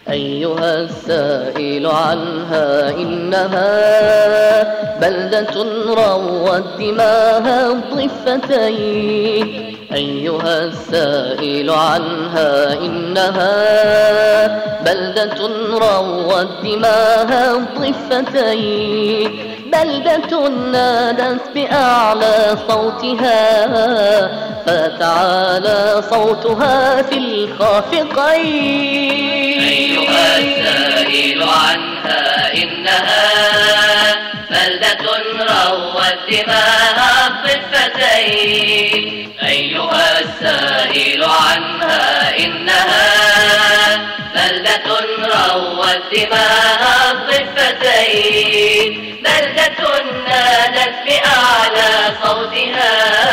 أيها السائل عنها إنها بلدة روت دماها الضفتين. أيها السائل عنها إنها بلدة روت دماها الضفتين. بلدة نادت بأعلى صوتها فتعالى صوتها في الخافقين. أيها السائل عنها إنها بلدة روت دماها الضفتين. أيها السائل عنها إنها بلدة روت دماها الضفتين. بلدة نادت بأعلى صوتها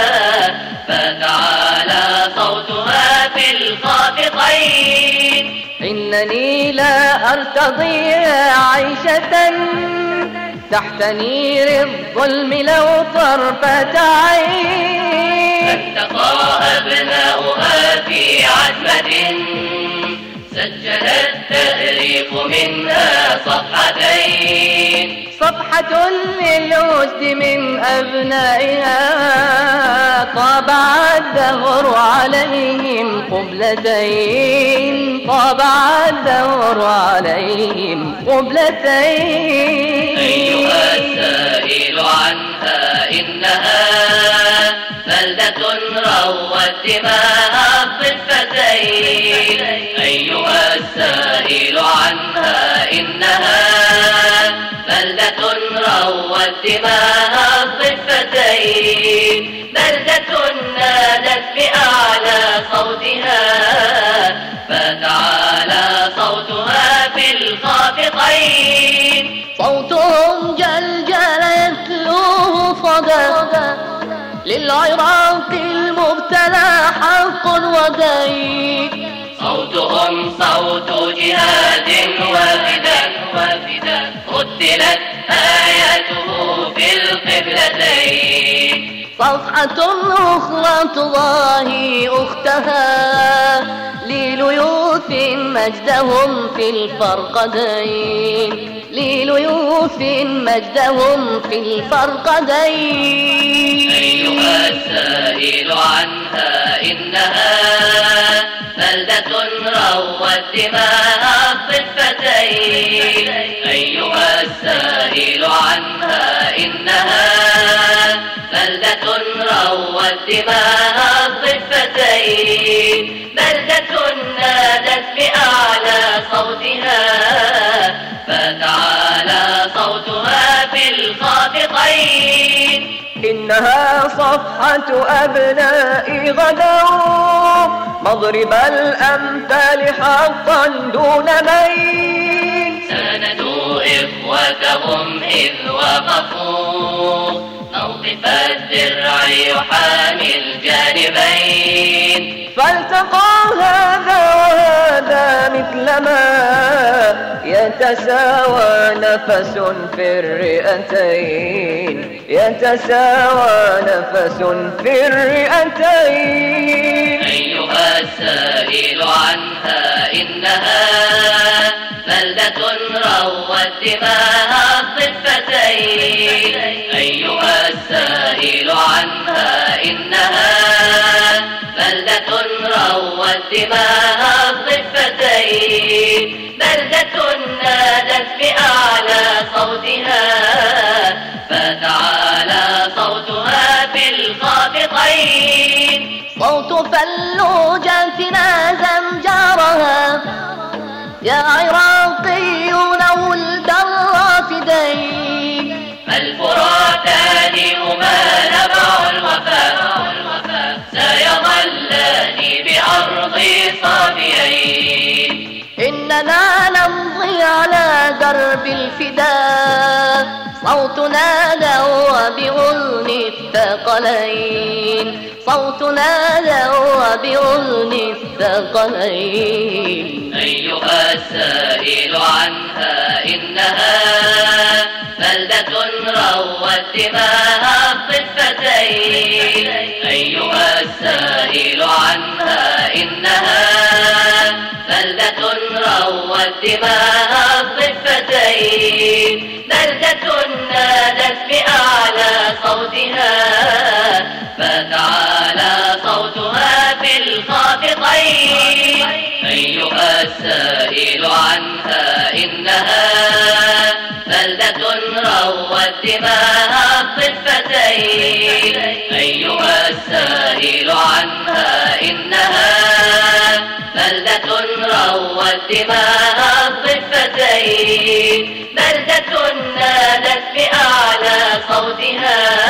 فتعالى صوتها في الخافقين. إنني لا أرتضي عيشة تحت نير الظلم لو طرفة عين. فاتقى أبناؤها في عتمة سجل التاريخ منها صفحتين. صفحة للوجد من أبنائها طابع الدهر عليهم قبلتين. طابع الدهر عليهم قبلتين. أيها السائل عنها إنها بلدة روت دماها الضفتين. أيها السائل عنها إنها بلدة روت دماها الضفتين. بلدة نادت بأعلى صوتها فتعالى صوتها في الخافقين. صوتهم جلجل يتلوه صدى للعراق المبتلى حق ودين. صوتهم صوت جهاد وفدا رتلت آياته في القبلتين. صفحة أخرى تضاهي أختها لليوث مجدهم في الفرقدين. لليوث مجدهم في الفرقدين. أيها السائل عنها إنها بلدة روت دماها الضفتين. أيها السائل عنها إنها بلدة روت دماها الضفتين. بلدة نادت بأعلى صوتها فتعالى صوتها في الخافقين. إنها صفحة أبناء غدوا مضرب الأمثال حقا دون مين. ساندوا إخوتهم إذ وقفوا موقف الدرع يحامي الجانبين. فالتقى هذا وهذا مثلما يتساوى نفس في الرئتين. يتساوى نفس في الرئتين. أيها السائل عنها إنها بلدة روت دماها الضفتين. أيها السائل عنها إنها بلدة روت دماها الضفتين. بلدة نادت بأعلى صوتها فتعالى صوتها في الخافقين. صوت فلوجاتنا زمجارها يا عراقيون ولد الرافدين. الفراتان هما نبع الوفاء سيظلان بأرض صافيين. إننا نمضي على درب الفداء صوتنا دوى بغلن الثقلين. صوتنا دوى بغلن الثقلين. أيها السائل عنها إنها بلدة روت دماها الضفتين. أيها السائل عنها إنها بلدة روت والدماء الضفتين. بلدة نادت بأعلى صوتها فتعالى صوتها في الخافقين. أيها السائل عنها إنها بلدة روت دماء الضفتين. أيها السائل عنها إنها بلدة روت دماء الضفتين. بلدة نادت بأعلى صوتها